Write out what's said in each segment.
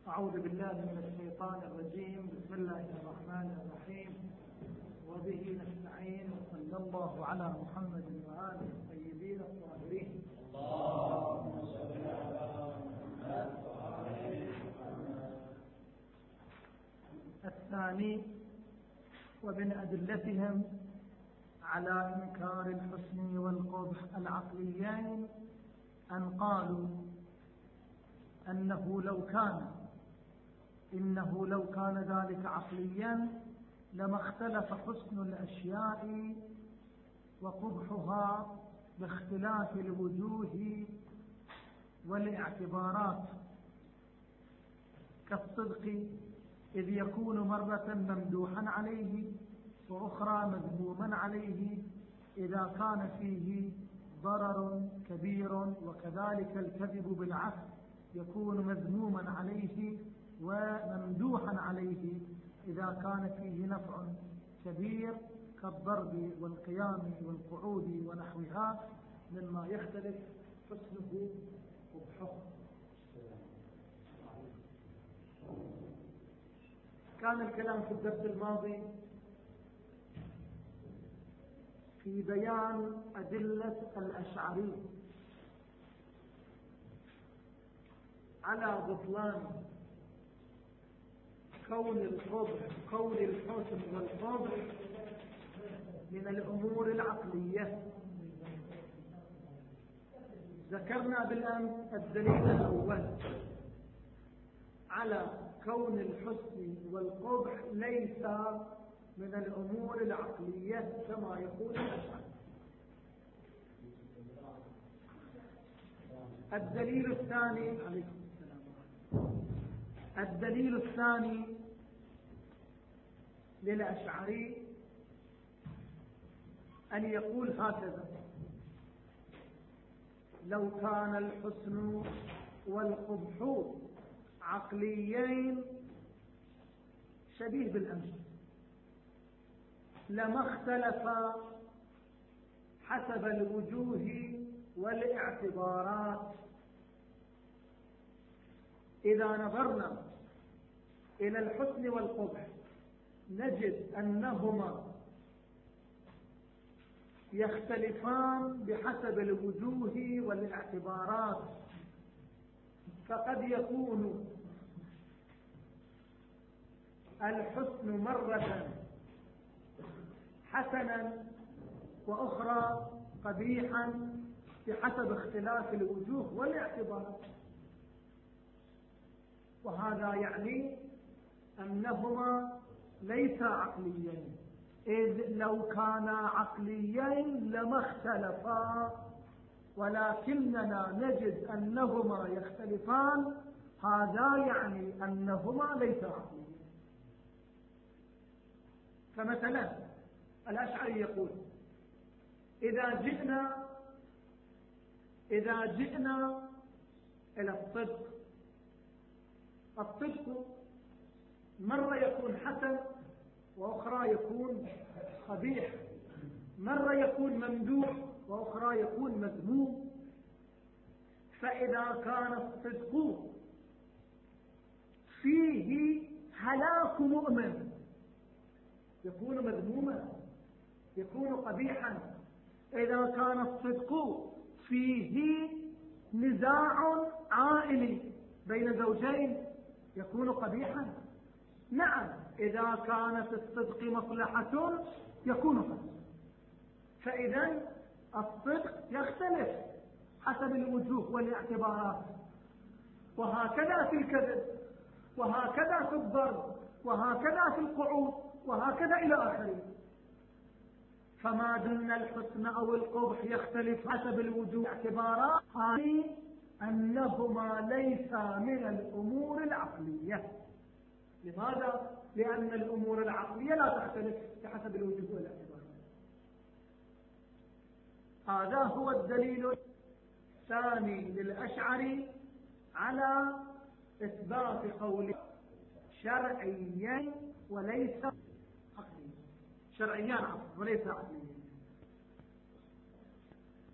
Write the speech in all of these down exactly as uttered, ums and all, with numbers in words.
أعوذ بالله من الشيطان الرجيم. بسم الله الرحمن الرحيم، وبه نستعين، وصلى الله على محمد وآله الطيبين الطاهرين. اللهم صل على محمد وآل محمد. الثاني، ومن أدلتهم على إنكار الحسن والقبح العقليين أن قالوا أنه لو كان إنه لو كان ذلك عقليا لما اختلف حسن الأشياء وقبحها باختلاف الوجوه والاعتبارات، كالصدق إذ يكون مرة ممدوحا عليه وأخرى مذموما عليه إذا كان فيه ضرر كبير، وكذلك الكذب بالعكس يكون مذموما عليه وممدوحا عليه إذا كان فيه نفع كبير، كالضرب والقيام والقعود ونحوها مما يختلف حسنه وقبحه. كان الكلام في الدرس الماضي في بيان أدلة الأشعري على بطلان كون القبح كون الحسن والقبح من الأمور العقلية. ذكرنا بالأمس الدليل الأول على كون الحسن والقبح ليس من الأمور العقلية كما يقول الأشعري. الدليل الثاني عليكم السلام. الدليل الثاني للأشعري أن يقول هكذا: لو كان الحسن والقبح عقليين شبيه بالأمس لما اختلف حسب الوجوه والاعتبارات. إذا نظرنا إلى الحسن والقبح نجد أنهما يختلفان بحسب الوجوه والاعتبارات، فقد يكون الحسن مرة حسنا وأخرى قبيحا بحسب اختلاف الوجوه والاعتبارات، وهذا يعني أنهما ليس عقليين، إذ لو كانا عقليين لما اختلفا، ولكننا نجد أنهما يختلفان، هذا يعني أنهما ليس عقليين. فمثلا الأشعري يقول: إذا جئنا إذا جئنا إلى الصدق، الصدق مرة يكون حسن وأخرى يكون قبيح، مرة يكون ممدوح وأخرى يكون مذموم. فإذا كان الصدق فيه هلاك مؤمن يكون مذموما، يكون قبيحا. إذا كان الصدق فيه نزاع عائلي بين زوجين يكون قبيحا. نعم، إذا كانت الصدق مصلحة يكون قبيحا. فإذا الصدق يختلف حسب الوجوه والاعتبارات، وهكذا في الكذب، وهكذا في الضرب، وهكذا في القعود، وهكذا إلى آخره. فما دون الحسن أو القبح يختلف حسب الوجوه والاعتبارات، يعني أنهما ليس من الأمور العقلية. لماذا؟ لأن الأمور العقلية لا تختلف بحسب الوجوه والاعتبارات. هذا هو الدليل الثاني للأشعري على إثبات قوله شرعيين وليس عقليين، شرعيان وليس عقليين.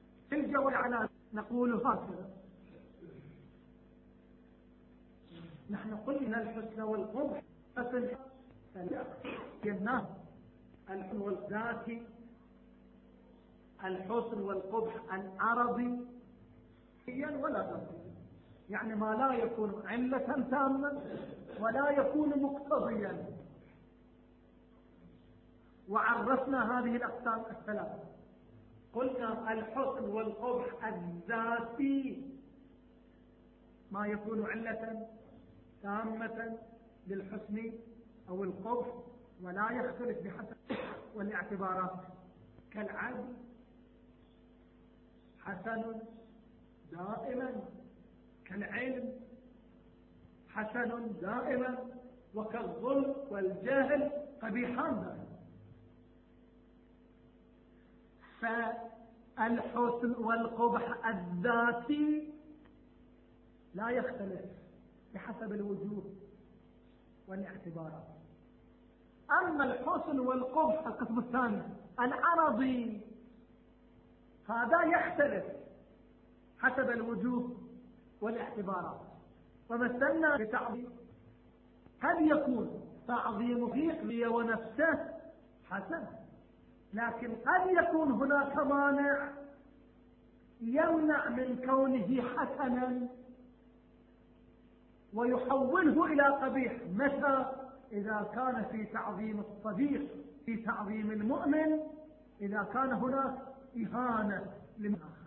الجواب على نقول هكذا: نحن قلنا الحسن والقبح أصل الناس الحسن والذاتي، الحسن والقبح العرضي ولا ذاتي، يعني ما لا يكون علة تامة ولا يكون مقتضيا. وعرفنا هذه الأقسام الثلاثة، قلنا الحسن والقبح الذاتي ما يكون علة تامة للحسن أو القبح ولا يختلف بحسب والاعتبارات، كالعدل حسن دائما، كالعلم حسن دائما، وكالظلم والجهل قبيحان دائما. فالحسن والقبح الذاتي لا يختلف بحسب الوجوه والاعتبارات. أما الحسن والقبح القسم الثاني العرضي هذا يختلف حسب الوجوه والاعتبارات. ومثلنا بتعظيم، قد يكون تعظيم فيه ونفسه حسن، لكن قد يكون هناك مانع يمنع من كونه حسنا ويحوله إلى قبيح. متى؟ إذا كان في تعظيم الصديق، في تعظيم المؤمن، إذا كان هناك إهانة لمن آخر.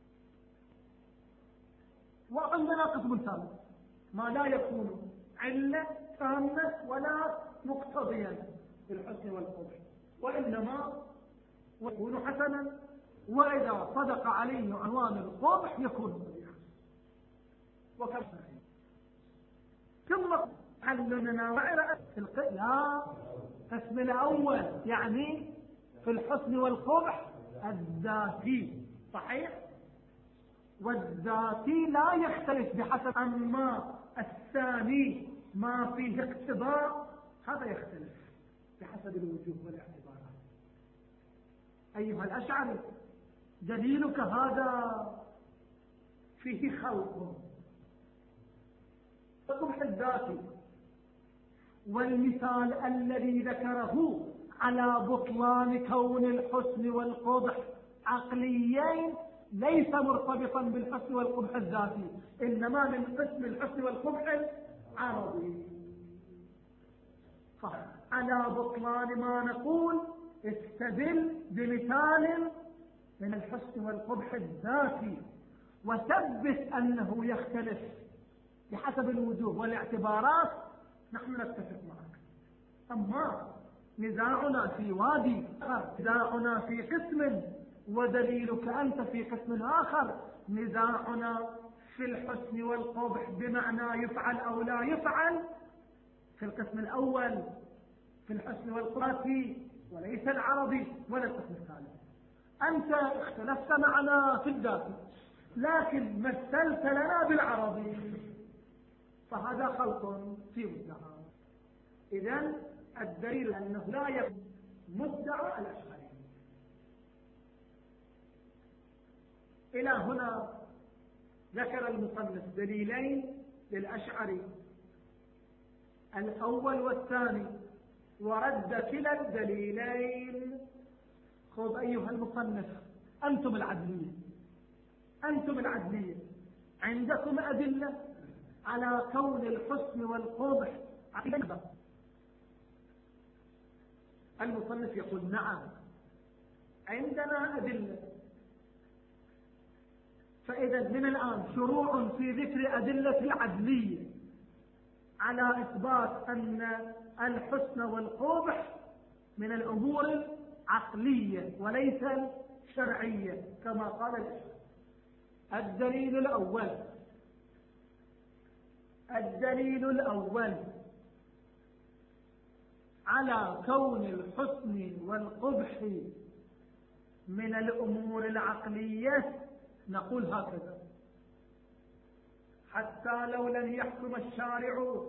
وعندنا قسم ثالث ما لا يكون علة تامة ولا مقتضيا في الحسن والقبح، وإنما يكون حسنا، وإذا صدق عليه عنوان القبح يكون قبيحا. وكم ثم علمنا وعرأت في القسم لا قسم الأول، يعني في الحسن والقبح الذاتي، صحيح؟ والذاتي لا يختلف بحسب. أما الثاني ما فيه اقتضاء هذا يختلف بحسب الوجوه والاعتبارات. أيها الأشعري، دليلك هذا فيه خلق القبح الذاتي، والمثال الذي ذكره على بطلان كون الحسن والقبح عقليين ليس مرتبطا بالحسن والقبح الذاتي، إنما من قسم الحسن والقبح العرضي. فعلى بطلان ما نقول استدل بمثال من الحسن والقبح الذاتي وثبت أنه يختلف بحسب الوجوه والاعتبارات، نحن نتفق معك. أما نزاعنا في وادي، نزاعنا في قسم ودليلك أنت في قسم آخر، نزاعنا في الحسن والقبح بمعنى يفعل أو لا يفعل في القسم الأول في الحسن والقبح وليس العربي ولا القسم الثالث. أنت اختلفت معنا في الذات لكن مثلت لنا بالعربي، فهذا خلط في مدعى. إذن الدليل أنه لا يكون مدعى الأشعري. إلى هنا ذكر المصنف دليلين للأشعري، الأول والثاني، ورد كلا الدليلين. خذ أيها المصنف، أنتم العدلية أنتم العدلية عندكم أدلة على كون الحسن والقبح عقيدة؟ المصنف يقول نعم عندنا أدلة. فإذا من الآن شروع في ذكر أدلة العدلية على إثبات أن الحسن والقبح من الأمور العقلية وليس الشرعية كما قال الإسلام. الدليل الأول الدليل الأول على كون الحسن والقبح من الأمور العقلية نقول هكذا: حتى لو لم يحكم الشارع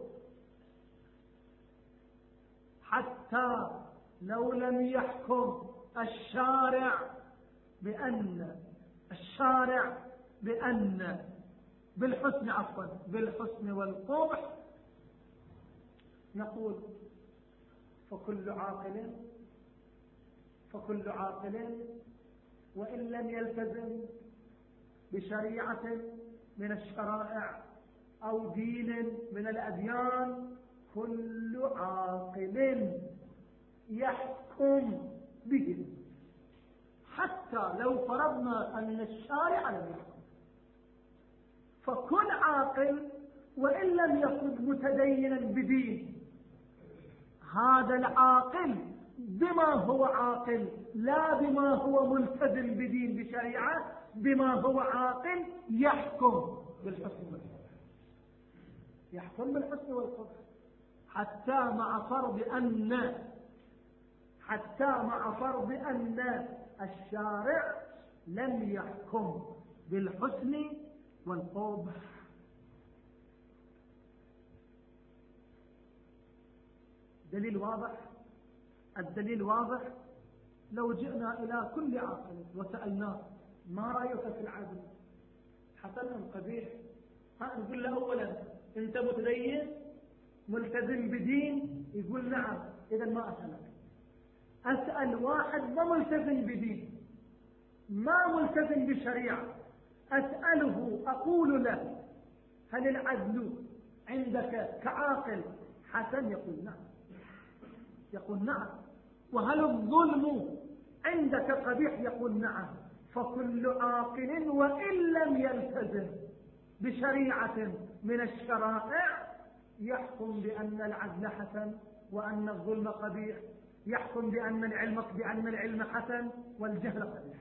حتى لو لم يحكم الشارع بأن الشارع بأن بالحسن عفوا بالحسن والقبح نقول فكل عاقل فكل عاقل وإن لم يلتزم بشريعة من الشرائع أو دين من الأديان، كل عاقل يحكم به، حتى لو فرضنا أن الشارع لم يحكم. فكل عاقل وإن لم يكن متدينا بدين، هذا العاقل بما هو عاقل لا بما هو ملتزم بدين بشريعة، بما هو عاقل يحكم بالحسن والقبح، يحكم بالحسن والقبح، حتى مع فرض أن حتى مع فرض أن الشارع لم يحكم بالحسن والقبح. دليل واضح. الدليل واضح. لو جئنا إلى كل عاقل وسألناه ما رأيك في العدل، حسن أم قبيح، نقول له أولا أنت متدين ملتزم بدين، يقول نعم، إذا ما أسألك. أسأل واحد ما ملتزم بدين، ما ملتزم بشريعة، أسأله أقول له هل العدل عندك كعاقل حسن؟ يقول نعم، يقول نعم. وهل الظلم عندك قبيح؟ يقول نعم. فكل عاقل وإن لم يلتزم بشريعة من الشرائع يحكم بأن العدل حسن وأن الظلم قبيح، يحكم بأن العلم بأن العلم حسن والجهل قبيح.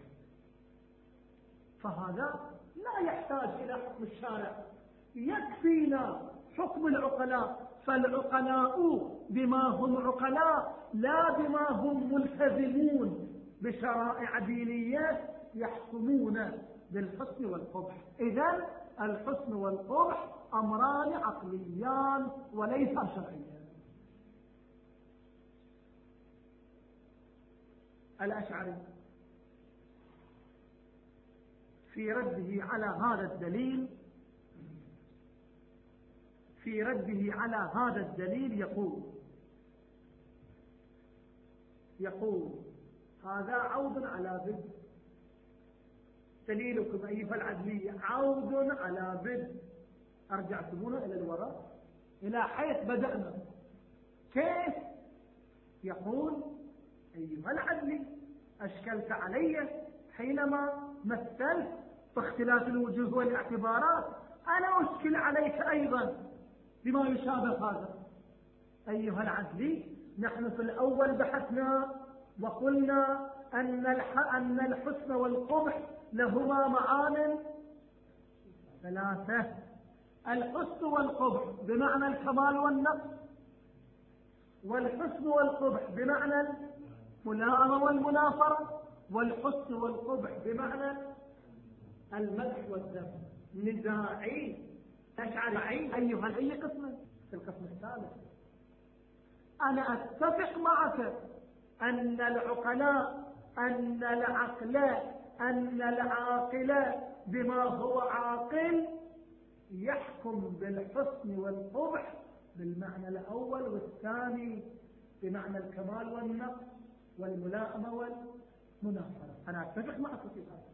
فهذا لا يحتاج إلى حكم الشارع، يكفينا حكم العقلاء. فالعقلاء بما هم عقلاء لا بما هم ملتزمون بشرائع دينية يحكمون بالحسن والقبح. إذن الحسن والقبح أمران عقليان وليس شرعيان. الأشعري في رده على هذا الدليل في رده على هذا الدليل يقول يقول هذا عود على بد. دليلكم أيها العدلية عود على بد. أرجع سبونا إلى الوراء إلى حيث بدأنا. كيف؟ يقول أيها العدلي أشكلت علي حينما مثلت باختلاف الوجوه والاعتبارات، أنا أشكل عليك أيضا بما يشابه هذا. أيها العدلي نحن في الأول بحثنا وقلنا أن أن الحسن والقبح لهما معان ثلاثة. الحسن والقبح بمعنى الكمال والنقص، والحسن والقبح بمعنى الملائمة والمنافرة، والحسن والقبح بمعنى المدح والذم. نزاعي أشعري أيها الأي قسم. في القسم الثالث أنا أتفق معك أن العقلاء أن العقل أن العاقل بما هو عاقل يحكم بالحسن والقبح بالمعنى الأول، والثاني بمعنى الكمال والنقص والملائمة والمنافرة. أنا أتفق معك في هذا،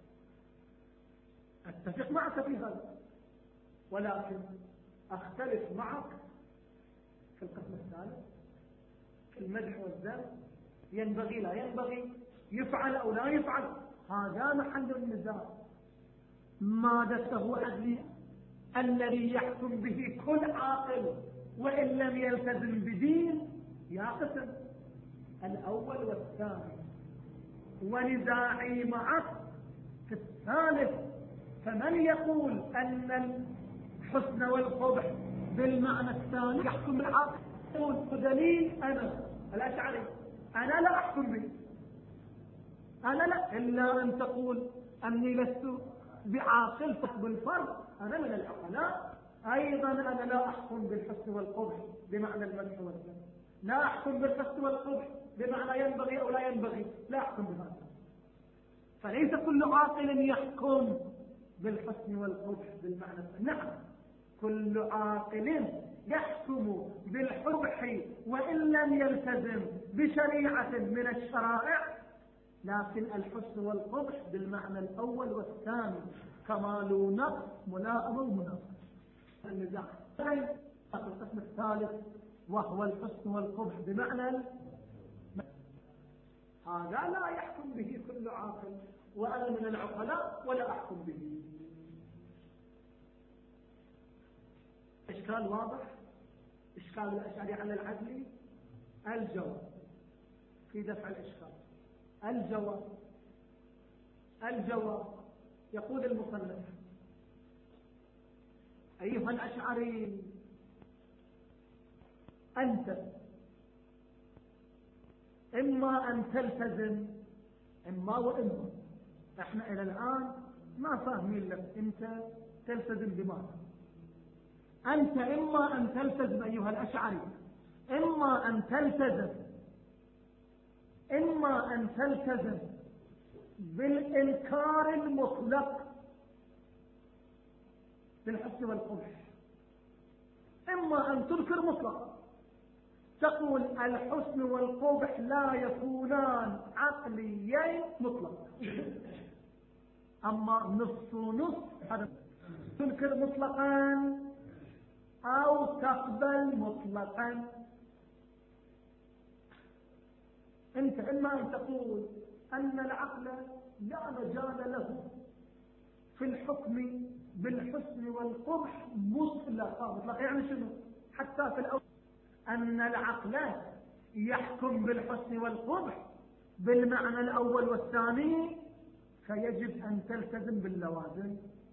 أتفق معك في هذا، ولكن أختلف معك في القسم الثالث في المدح والذم. ينبغي لا ينبغي، يفعل أو لا يفعل، هذا محل النزاع. ما دسه عدلي الذي يحكم به كل عاقل وإن لم يلتزم بدين يا قسم الأول والثاني، ونزاعي معك في الثالث. فمن يقول أن الحسن والقبح بالمعنى الثاني يحكم العاقل بدليل أنا الأشعري أنا لا أحكم به، أنا لا، إلا أن تقول أني لست بعاقل بالفرض، أنا من العقلاء أيضا. أنا لا أحكم بالحسن والقبح بمعنى المدح والذم، لا أحكم بالحسن والقبح بمعنى ينبغي أو لا ينبغي، لا أحكم بهذا. فليس كل عاقل يحكم بالحسن والقبح بالمعنى. نعم كل عاقل يحكم بالقبح وإن لم يلتزم بشريعة من الشرائع، لكن الحسن والقبح بالمعنى الأول والثاني، كمال ونقص، ملائمة ومنافسة. النزاع القسم الثالث وهو الحسن والقبح بمعنى هذا لا يحكم به كل عاقل، وأنا من العقلاء ولا أحكم به. إشكال واضح؟ إشكال الأشعري على العدل. الجواب في دفع الإشكال. الجواب الجواب يقول المصنف: أيها الأشعري، أنت إما أن تلتزم إما وإما. إحنا إلى الآن ما فاهمين لك أنت تلتزم بماذا. أنت إما أن تلتزم أيها الأشعري، إما أن تلتزم إما أن تلتزم بالإنكار المطلق بالحسن والقبح، إما أن تنكر مطلقا، تقول الحسن والقبح لا يكونان عقليين مطلقا، أما نص نص هذا تنكر مطلقا أو تقبل مطلقا. أنت إما أن تقول أن العقل لا مجال له في الحكم بالحسن والقبح مطلقا. مطلقا يعني شنو؟ حتى في الأول أن العقل يحكم بالحسن والقبح بالمعنى الأول والثاني، فيجب أن تلتزم باللوازم.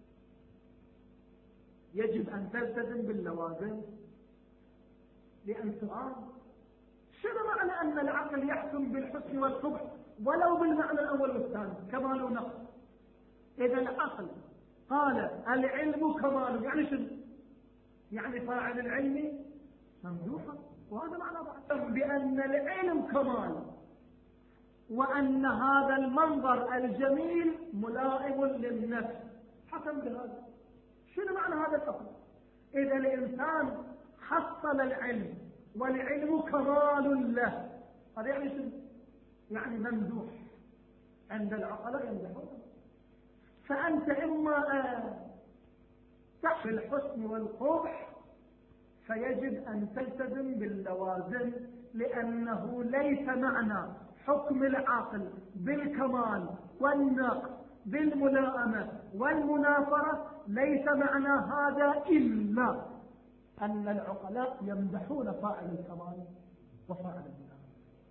يجب أن تلتزم باللوازم. لأن سؤال: شنو معنى أن العقل يحكم بالحسن والقبح ولو بالمعنى الأول والثاني؟ كمال ونقص. إذا العقل قال العلم كمال، يعني شنو؟ يعني فاعل العلم ممدوحا، وهذا معنى بعض بأن العلم كمال، وأن هذا المنظر الجميل ملائم للنفس. حكم بهذا. شنو معنى هذا الأصل؟ إذا الإنسان حصل العلم والعلم كمال له، هذا يعني شنو؟ يعني ممدوح عند العقلاء يمدحون. فأنت إما تحت الحسن والقبح فيجب أن تلتزم باللوازم، لأنه ليس معنى حكم العقل بالكمال والنقص بالملائمة والمنافرة، ليس معنى هذا إلا أن العقلاء يمدحون فاعل الكمال وفاعل الملائمة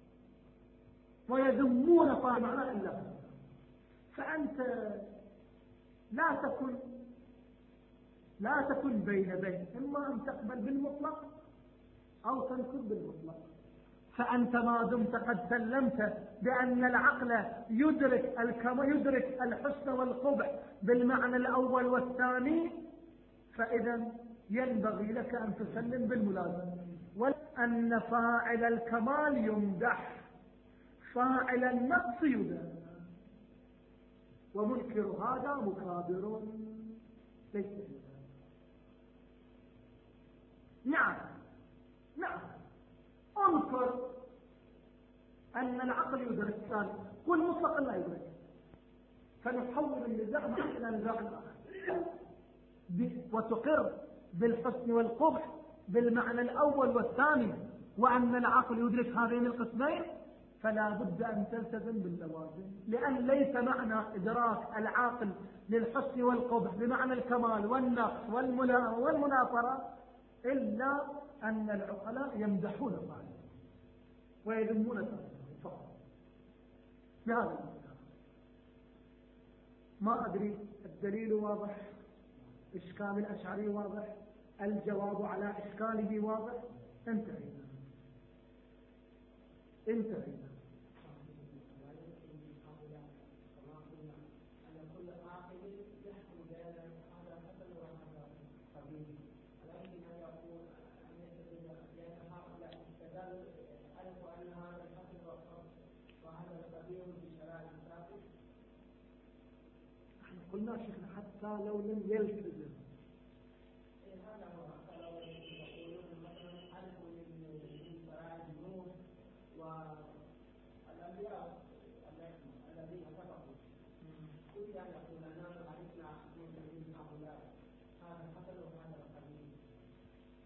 ويذمون فاعل معنى إلا. فأنت لا تكن لا تكن بين بين، إما أن تقبل بالمطلق أو تنكر بالمطلق. فأنت ما دمت قد سلمت بأن العقل يدرك الكما يدرك الحسن والقبح بالمعنى الأول والثاني، فإذا ينبغي لك أن تسلم بالملازمة، وأن فاعل الكمال يمدح، فاعل النقص يذم، ومنكر هذا مكابر ليس. نعم نعم انكر أن العقل يدرك ثاني، قل مطلقا لا يدرك، فنحول النزاع معه إلى نزاع آخر، وتقر بالحسن والقبح بالمعنى الأول والثاني، وأن العقل يدرك هذين القسمين، فلا بد أن تلتزم باللوازم، لأن ليس معنى إدراك العاقل للحسن والقبح بمعنى الكمال والنقص والملائمة والمنافرة إلا أن العقلاء يمدحون فاعله ويذمون فاعله فقط. بهذا المعنى ما أدري الدليل واضح، إشكال الأشعري واضح، الجواب على إشكاله واضح. انتهينا انتهينا قلنا شيخنا حتى لو لم يلتزم.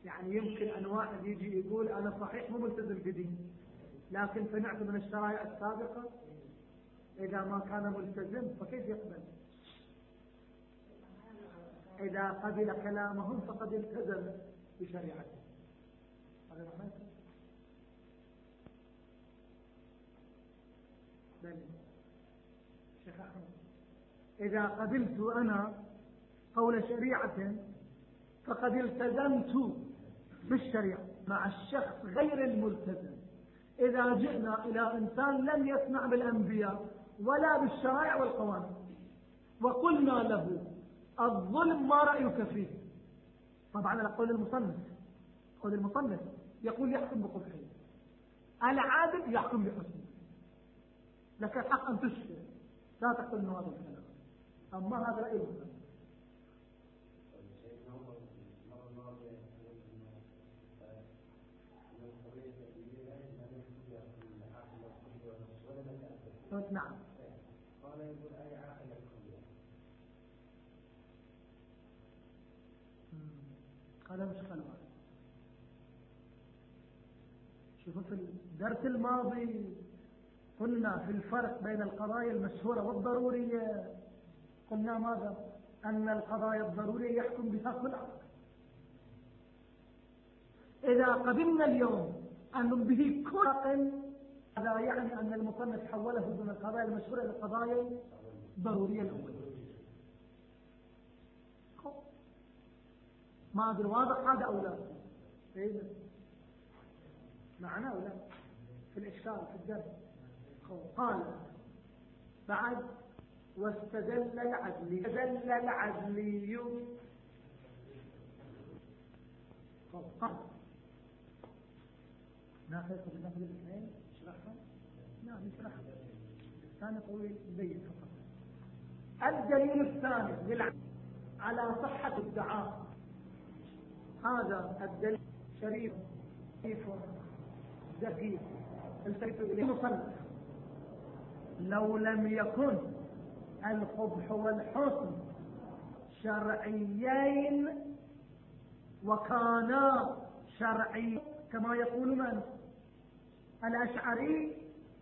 يعني يمكن أن واحد يجي يقول أنا صحيح مو ملتزم بدين، لكن سمعت من الشرائع السابقة إذا ما كان ملتزم فكيف يقبل؟ إذا قبل كلامهم فقد التزم بشريعته. هذا معناه بل شيخ أحمد إذا قبلت أنا قول شريعة فقد التزمت بالشريعة مع الشخص غير الملتزم. إذا جئنا إلى إنسان لم يسمع بالأنبياء ولا بالشرائع والقوانين وقلنا له الظلم ما رأيك فيه؟ طبعا على قول المصنف، قول المصنف يقول يحكم بقبحه، العادل يحكم بحسنه، لك الحق أن تشفي لا تقول إنه هذا الكلام، أما هذا رأي المصنف. نعم. قال يقول أي عاقل الكلية. هذا مش خلوة. شوفوا في الدرس الماضي قلنا في الفرق بين القضايا المشهورة والضرورية، قلنا ماذا؟ أن القضايا الضرورية يحكم بها كل عقل. إذا قبلنا اليوم أن به كل عقل هذا يعني أن المصنف حوله من القضايا المشهورة إلى القضايا الضرورية الأولى. ما أدري واضح هذا أو لا؟ إيه معنا أو لا؟ في الإشكال في الدرس قال بعد واستدل العدلي استدل العدلي قال ناخذ بالنقل الاثنين نشرحها؟ نعم نشرحها. الثاني طويل مبين فقط. الدليل الثاني للعدل على صحة الدعاء، هذا الدليل شريف دقيق التفت إليه مصنف. لو لم يكن القبح والحسن شرعيين وكانا شرعي كما يقول من الأشعري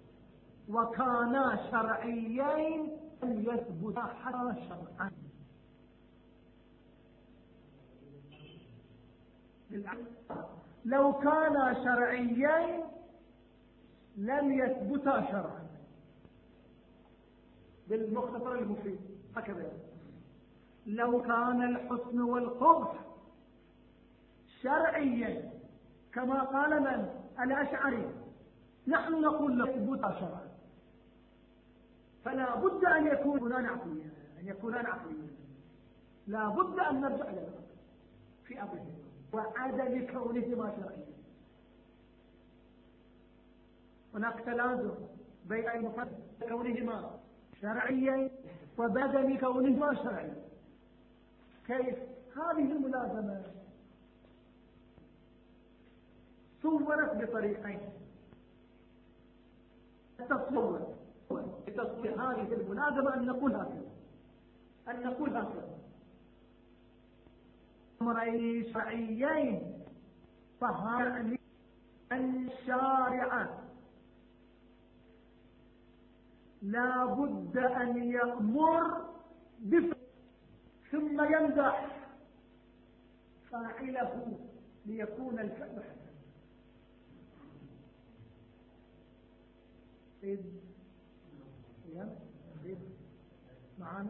وكانا شرعيين لم يثبت حتى شرعا. لو كانا شرعيين لم يثبتا شرعا. بالمختصر المفيد هكذا لو كان الحسن والقبح شرعيا كما قال من الأشعري نحن نقول يثبتا شرعا، فلا بد أن يكونان عقليا أن يكونان عقليا لا بد أن نرجع إلى في أمره وعدم كونهما شرعيا. هناك تلازم بين المفرد كونهما شرعيا وبعدم كونهما شرعيا. كيف هذه الملازمة؟ صورت بطريقين. التصور بتصوير هذه الملازمة أن نقول هكذا أن نقول هكذا أمرين شرعيين، فهذا أن الشارع لا بد أن يأمر بفعل ثم يمدح فاعله ليكون الفعل حسنا. إذ إذ معنا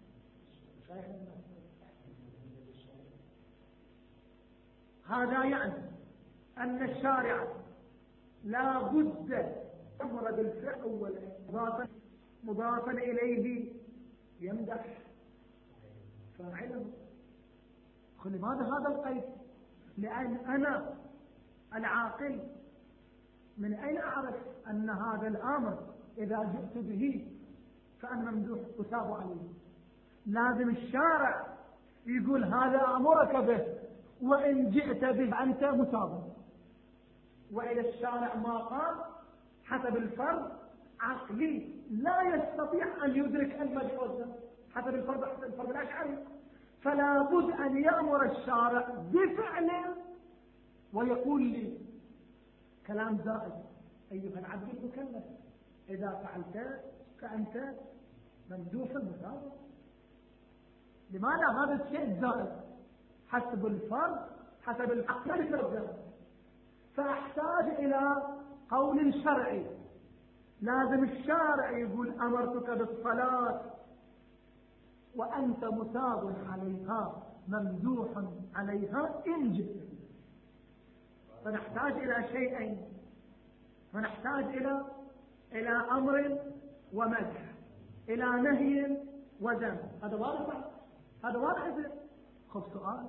هذا يعني أن الشارع لا بد أمر بالفعل أولا مضافا مضافا إليه يمدح فاعله. لماذا هذا القيد؟ لأن أنا العاقل من أين أعرف أن هذا الأمر إذا جئت به فأنا ممدوح أثاب عليه؟ لازم الشارع يقول هذا أمرك به وإن جئت به أنت مثاب. وإذا الشارع ما قال حسب الفرض عقلي لا يستطيع أن يدرك المدح والذم حسب الفرض حسب الفرض الأشعري، فلا بد أن يأمر الشارع بفعل ويقول لي كلام زائد: أيها العبد المكلف، إذا فعلت فأنت ممدوح المثابرة. لماذا هذا الشيء الزائد حسب الفرد حسب العقل؟ فأحتاج إلى قول شرعي. لازم الشارع يقول: أمرتك بالصلاة وأنت مثاب عليها ممدوح عليها إن جئت. فنحتاج إلى شيئين، فنحتاج إلى إلى أمر ومدح، إلى نهي وذم. هذا واضح؟ هذا واضح. خذ سؤال.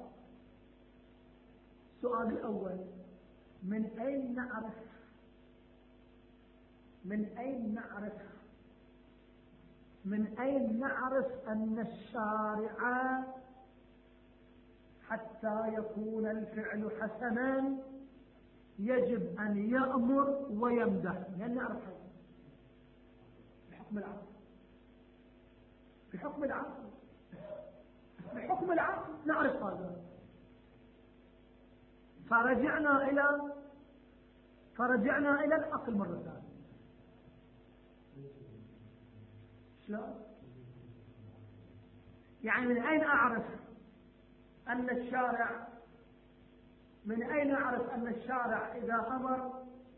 السؤال الأول: من أين نعرف من أين نعرف من أين نعرف أن الشارع حتى يكون الفعل حسنا يجب أن يأمر ويمدح؟ لأن نعرف هذا بحكم العقل. بحكم العقل بحكم العقل نعرف هذا. فرجعنا إلى فرجعنا إلى العقل مرة ثانية. شلون؟ يعني من أين أعرف أن الشارع من أين أعرف أن الشارع إذا أمر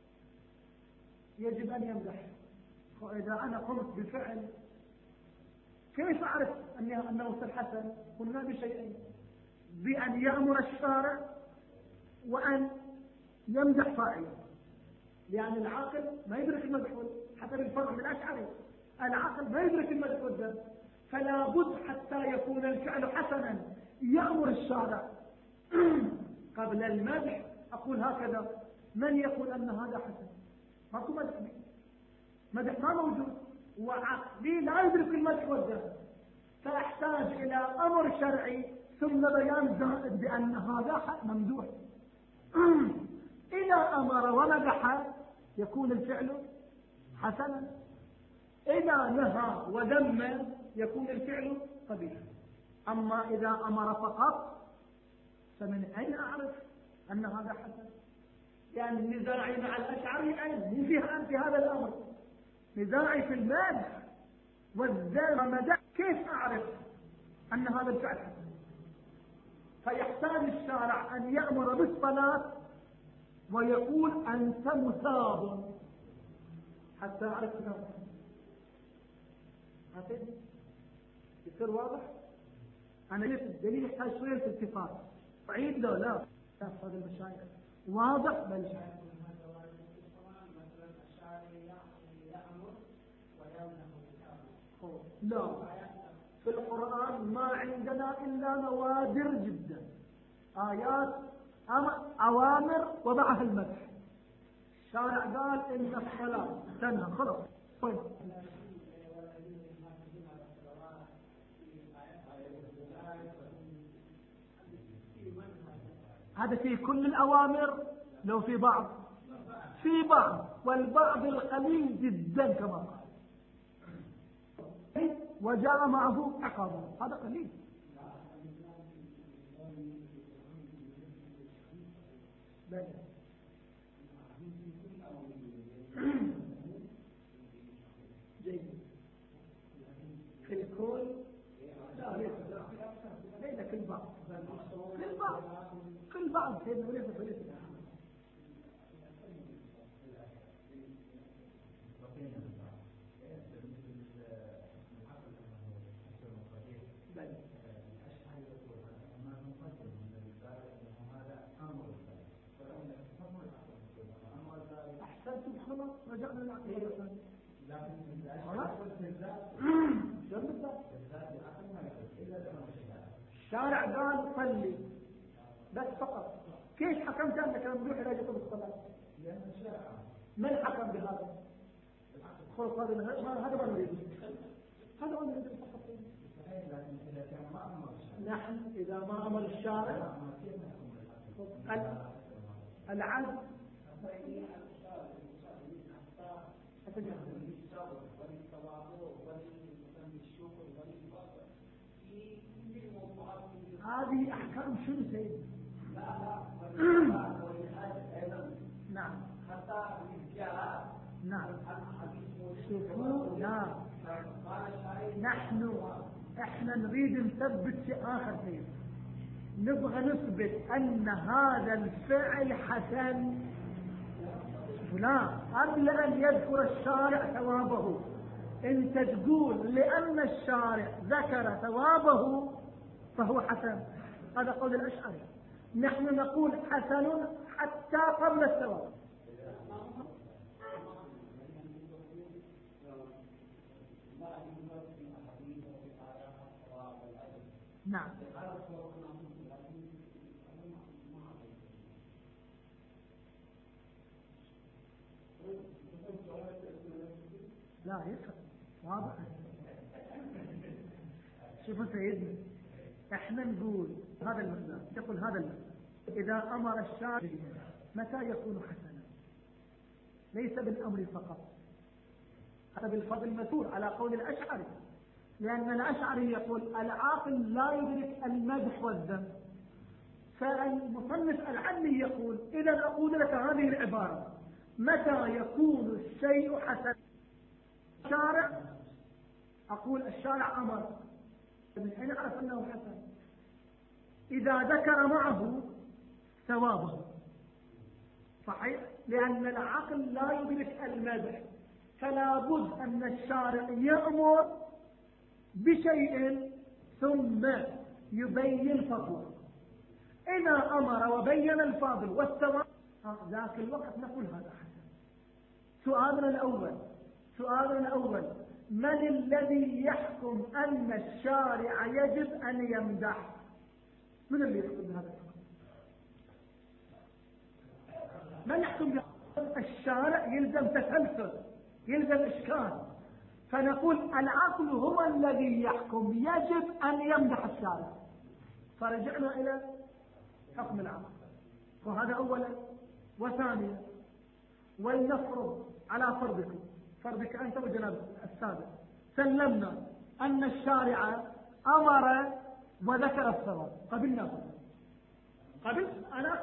يجب أن يمدح؟ وإذا أنا قمت بفعل كيف أعرف أنه الحسن؟ قلنا بشيئين: بأن يأمر الشارع وأن يمدح فاعله. لأن العاقل ما يدرك المدحول حسب الفرع من الأشعري. العاقل ما يدرك المدحول، فلا بد حتى يكون الفعل حسنا يأمر الشارع قبل المدح. أقول هكذا: من يقول أن هذا حسن؟ ماكو مدح، مدح ما موجود، وعقلي لا يدرك المدح والذم. فأحتاج إلى أمر شرعي ثم بيان زائد بأن هذا ممدوح. إذا أمر ومدح يكون الفعل حسنا، إذا نهى وذم يكون الفعل قبيحا. أما إذا أمر فقط فمن أين أعرف أن هذا حسن؟ يعني نزاعي مع الأشعري أين؟ من فيها في هذا الأمر نزاعي في المدح والذم ومدح. كيف أعرف أن هذا الفعل حسن؟ فيحتاج الشارع أن يأمر بالصلاة ويقول: أنت مثاب، حتى أعرف هذا. هكذا يصير واضح. أنا ليش الدليل يحتاج شوية التفات. صعيد لو لا هذا المشايخ واضح. بل لا، في القرآن ما عندنا إلا نوادر جدا، آيات أوامر وضعها المدح. الشارع قال إن الصلاة تنهى، خلاص. طيب هذا في كل الأوامر؟ لو في بعض في بعض والبعض القليل جدا كما قال، وجاء معه عقابه، هذا قليل. جيد. في الكل لا ليس ليس كل بعض كل بعض كل بعض سيدنا وليس في الإسلام. أحسنتم، خلاص رجعنا للعقيدة. الشارع قال صلي بس فقط. كيف حكمت أنك ممدوح لا يجب الصلاة؟ من حكم بهذا؟ خلص هذا هذا ما نريد، هذا ما نريد فقط. نحن إذا ما أمر الشارع العدل هذه أحكام شنو سيد؟ نعم حتى جاء نعم شوفوا لا نحن احنا نريد نثبت في آخر شيء، نبغى نثبت أن هذا الفعل حسن. لا، قبل أن يذكر الشارع ثوابه انت تقول لأن الشارع ذكر ثوابه فهو حسن. هذا قول الأشعري. نحن نقول حسن حتى قبل الثواب. نعم لا يفهم واضح. شوفوا سيدنا، احنا نقول هذا المثال، تقول هذا المثال إذا أمر الشارع متى يكون حسنا؟ ليس بالأمر فقط، هذا بالفضل مثول على قول الأشعري، لأن الأشعري يقول العاقل لا يدرك المدح والذم. فالمصنف العلي يقول إذا أقول لك هذه العبارة متى يكون الشيء حسنا؟ الشارع، أقول الشارع أمر، من حين أعرف أنه حسن؟ إذا ذكر معه ثوابه، صحيح؟ لأن العقل لا يدرك المدح، فلا بد أن الشارع يأمر بشيء ثم يبين فضله. إذا أمر وبين الفاضل والثواب ذاك الوقت نقول هذا حسن. سؤالنا الأول سؤالنا الأول من الذي يحكم أن الشارع يجب أن يمدح؟ من اللي يحكم بهذا الحكم؟ من يحكم؟ الشارع يلزم تسلسل، يلزم إشكال، فنقول العقل هو الذي يحكم، يجب أن يمدح الشارع. فرجعنا إلى حكم العقل، وهذا أولا. وثانيا ولنفرض على فرضكم، فرضك أنت وجناب السابق، سلمنا أن الشارع أمر وذكر الثواب، قبلنا قبل أنا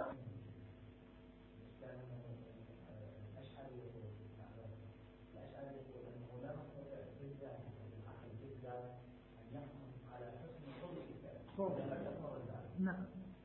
نعم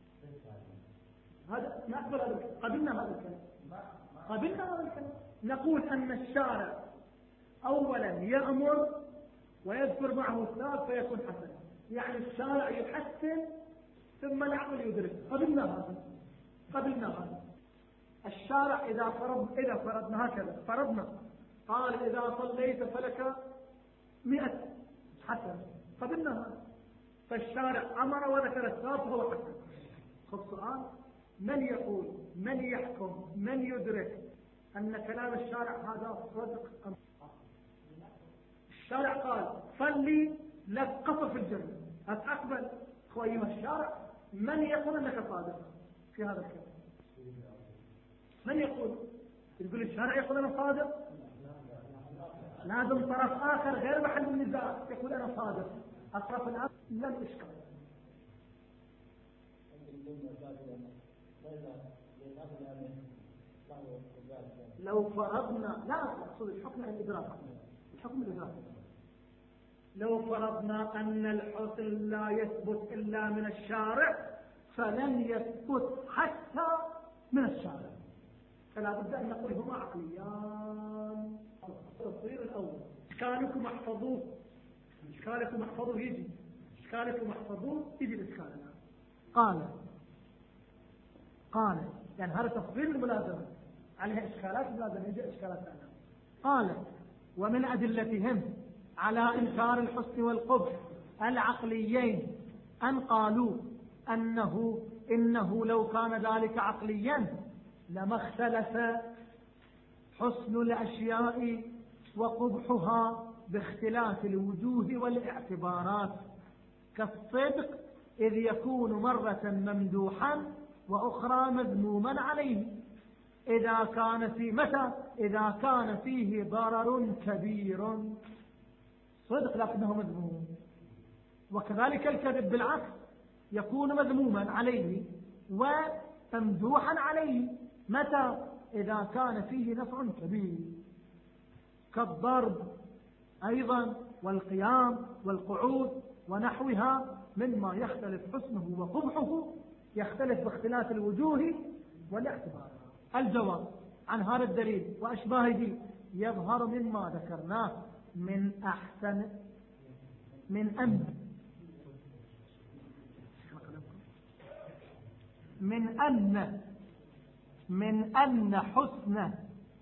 هذا نقبل هذا قبلنا هذا الكلام قبلنا هذا الكلام نقول أن الشارع أولا يأمر ويذكر معه الثواب فيكون حسنا، يعني الشارع يحسن ثم العقل يدرك. قبلنا هذا قبلنا هذا الشارع إذا فرض إذا فرضنا هكذا فرضنا قال إذا صليت فلك مئة حسن، قبلنا هذا. فالشارع أمر وذكر الثواب فهو حسن. خذ سؤال، من يقول من يحكم من يدرك أن كلام الشارع هذا صدق أم؟ الشارع قال صلي لك قصر في الجنة، أتقبل أيها الشارع؟ من يقول أنك صادق في هذا الكلام؟ من يقول؟ يقول الشارع يقول أنا صادق، لازم طرف آخر غير محل النزاع يقول أنا صادق، أطراف الآخر لم إشكال. لو فرضنا لا أقصد الحكم الإدراك، الحكم الإدراك لو فرضنا أن الحكم لا يثبت إلا من الشارع فلن يثبت حتى من الشارع، فلا بد أن نقول هما عقليان. التصوير الأول إشكالكم احفظوه، إشكالكم احفظوه يجي إشكالكم احفظوه يجي الإشكال الآن. قال قال يعني هذا تصوير الملازمة عليها إشكالات الملازمة يجي إشكالات الآن. قال ومن أدلتهم على إنكار الحسن والقبح العقليين أن قالوا أنه إنه لو كان ذلك عقليا لما اختلف حسن الأشياء وقبحها باختلاف الوجوه والاعتبارات، كالصدق إذ يكون مرة ممدوحا وأخرى مذموما عليه إذا كان في متى إذا كان فيه ضرر كبير، صدق لكنه مذموم. وكذلك الكذب بالعكس يكون مذموما عليه وممدوحا عليه متى؟ إذا كان فيه نفع كبير كالضرب أيضا والقيام والقعود ونحوها مما يختلف حسنه وقبحه، يختلف باختلاف الوجوه والاعتبار. الجواب عن هذا الدليل وأشباهه يظهر مما ذكرناه من أحسن من أن من أن من أن حسن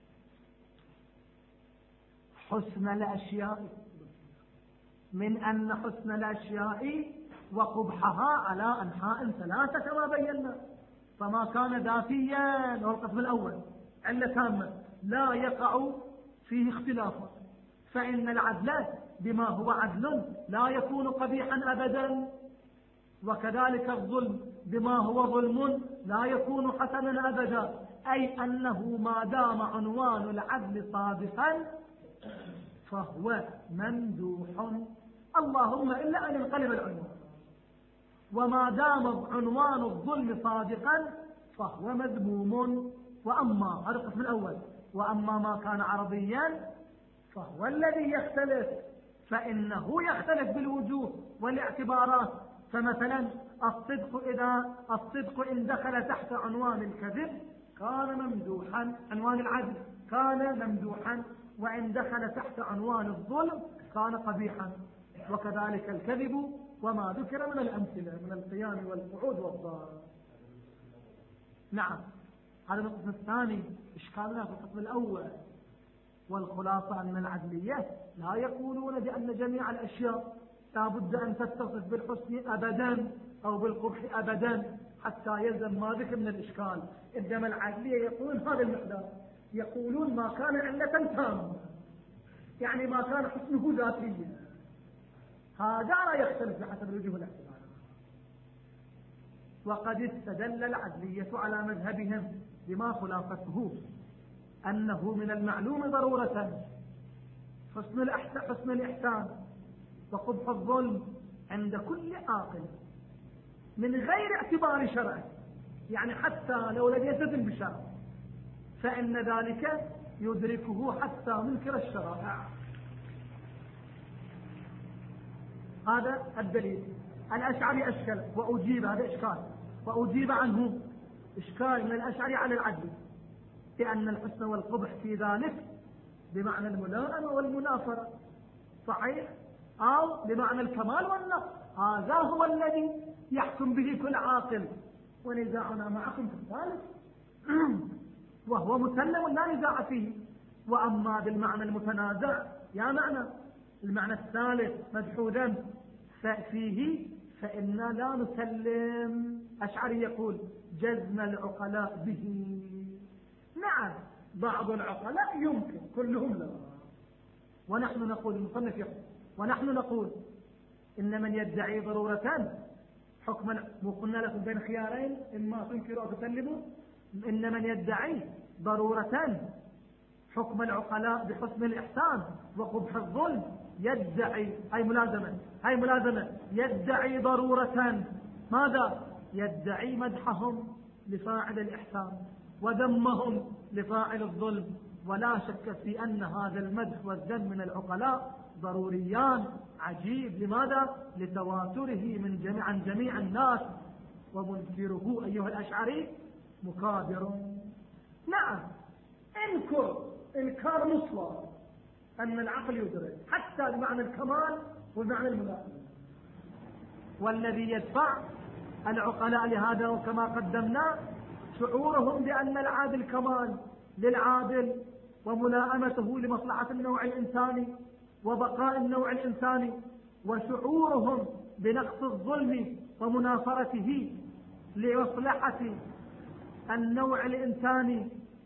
حسن الأشياء من أن حسن الأشياء وقبحها على أنحاء ثلاثة كما بينا. فما كان ذاتيا هو القسم الأول علة تامة لا يقع فيه اختلاف، فإن العدل بما هو عدل لا يكون قبيحا أبدا، وكذلك الظلم بما هو ظلم لا يكون حسنا أبدا، أي أنه ما دام عنوان العدل صادقا فهو ممدوح، اللهم إلا أن ينقلب العنوان. وما دام عنوان الظلم صادقا فهو مذموم. وأما هذا القسم الأول. وأما ما كان عرضيا فهو الذي يختلف، فإنه يختلف بالوجوه والاعتبارات. فمثلا الصدق إذا الصدق إن دخل تحت عنوان الكذب كان ممدوحا، عنوان العدل كان ممدوحا، وإن دخل تحت عنوان الظلم كان قبيحا. وكذلك الكذب وما ذكر من الأمثلة من القيام والقعود والضرب. نعم، هذا القسم الثاني إشكالنا في القسم الأول. والخلاصة أن العدلية لا يقولون بأن جميع الأشياء لا بد أن تتصف بالحسن أبدا أو بالقبح أبدا حتى يلزم ما ذكر من الإشكال. إنما العدلية يقولون هذا المقدار، يقولون ما كان علة تامة، يعني ما كان حسنه ذاتيا، هذا لا يختلف بحسب الوجوه والاعتبار. وقد استدل العدلية على مذهبهم بما خلافته أنه من المعلوم ضرورة حسن الإحسان, حسن الإحسان وقبح الظلم عند كل عاقل من غير اعتبار شرعي، يعني حتى لو لم يلتزم بشرع فإن ذلك يدركه حتى منكر الشرائع. هذا الدليل. الأشعري أشكل وأجيب، هذا إشكال وأجيب عنه إشكال من الأشعري على العدل، لأن الحسن والقبح في ذلك بمعنى الملائمة والمنافرة، صحيح؟ أو بمعنى الكمال والنقص، هذا هو الذي يحكم به كل عاقل، ونزاعنا معكم في الثالث وهو مسلم لا نزاع فيه. وأما بالمعنى المتنازع يا معنى المعنى الثالث مدحودا فيه فإنا لا نسلم. أشعري يقول جزم العقلاء به. نعم، بعض العقلاء يمكن، كلهم لا. ونحن نقول المصنف يقول ونحن نقول إن من يدعي ضرورة حكما، وقلنا لكم بين خيارين إما تنكروا أو تسلموا، إن من يدعي ضرورة حكم العقلاء بحسن الإحسان وقبح الظلم يدعي، هاي ملازمة هاي ملازمة يدعي ضرورة ماذا؟ يدعي مدحهم لفاعل الإحسان وذمهم لفاعل الظلم. ولا شك في أن هذا المدح والذم من العقلاء ضروريان. عجيب، لماذا؟ لتواتره من جميع عن جميع الناس، ومنكره أيها الأشعري مكابر. نعم، انكر انكار مطلق أن العقل يدرك حتى بمعنى الكمال ومعنى الملائمة. والذي يدفع العقلاء لهذا وكما قدمنا شعورهم بأن العادل كمال للعادل وملائمته لمصلحة النوع الإنساني وبقاء النوع الإنساني، وشعورهم بنقص الظلم ومنافرته لمصلحة النوع الإنساني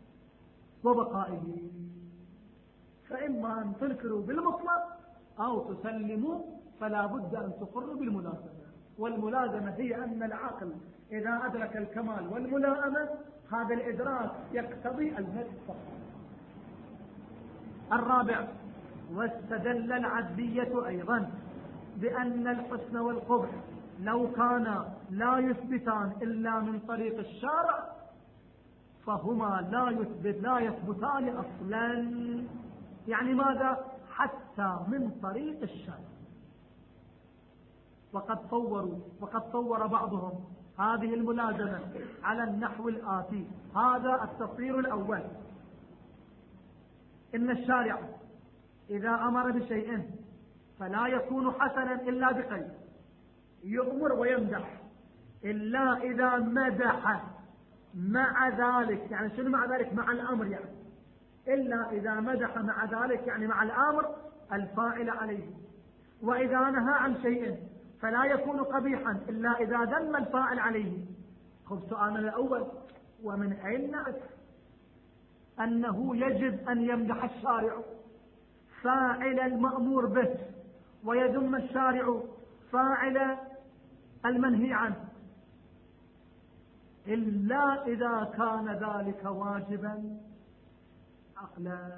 وبقائه. فإما أن تنكروا بالمطلق أو تسلموا، فلا بد أن تقروا بالملازمة. والملازمة هي أن العقل إذا أدرك الكمال والملائمة هذا الإدراك يقتضي المدح فقط. الرابع، واستدل العدلية أيضا بأن الحسن والقبح لو كان لا يثبتان إلا من طريق الشارع فهما لا يثبت لا يثبتان أصلا. يعني ماذا؟ حتى من طريق الشرع. وقد صوروا وقد صور بعضهم هذه الملازمة على النحو الآتي. هذا التصوير الأول: إن الشارع إذا أمر بشيء فلا يكون حسنا إلا بقيد، يؤمر ويمدح إلا إذا مدح مع ذلك. يعني شنو مع ذلك؟ مع الأمر. يعني إلا إذا مدح مع ذلك، يعني مع الأمر الفاعل عليه. وإذا نهى عن شيء فلا يكون قبيحا إلا إذا ذم الفاعل عليه. خذ سؤالنا الأول: ومن أين نعرف أنه يجب أن يمدح الشارع فاعل المأمور به ويذم الشارع فاعل المنهي عنه؟ إلا إذا كان ذلك واجبا عقلا.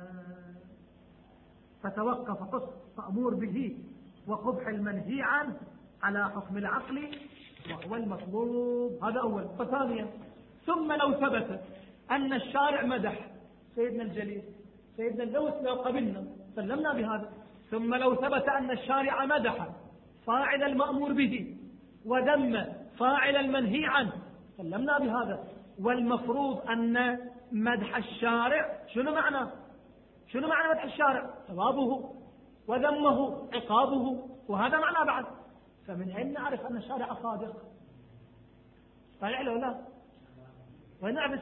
فتوقف حسن مأمور به وقبح المنهي عنه على حكم العقل وهو المطلوب. هذا أول. وثانيا: ثم لو ثبت أن الشارع مدح سيدنا الجليل سيدنا اللوث، لو قبلنا سلمنا بهذا. ثم لو ثبت أن الشارع مدح فاعل المأمور به وذم فاعل المنهي عنه سلمنا بهذا. والمفروض أن مدح الشارع شنو معنى؟ شنو معنى مدح الشارع؟ ثوابه وذمه عقابه، وهذا معنى بعد. فمن أين نعرف أن الشارع صادق؟ صحيح لو لا؟ وين نعرف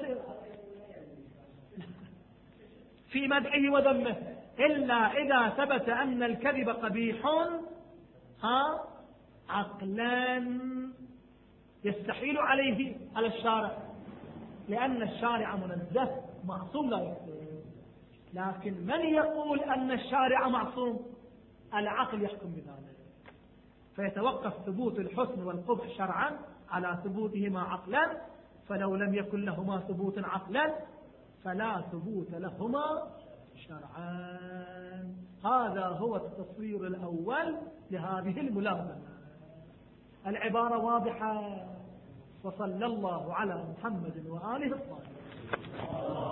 في مدحه وذمه؟ إلا إذا ثبت أن الكذب قبيح ها عقلا يستحيل عليه على الشارع، لأن الشارع منزه معصوم لا يكذب. لكن من يقول أن الشارع معصوم؟ العقل يحكم بذلك. فيتوقف ثبوت الحسن والقبح شرعا على ثبوتهما عقلا. فلو لم يكن لهما ثبوت عقلا فلا ثبوت لهما شرعا. هذا هو التصوير الأول لهذه الملازمة. العبارة واضحة. وصلى الله على محمد وآله الطاهرين.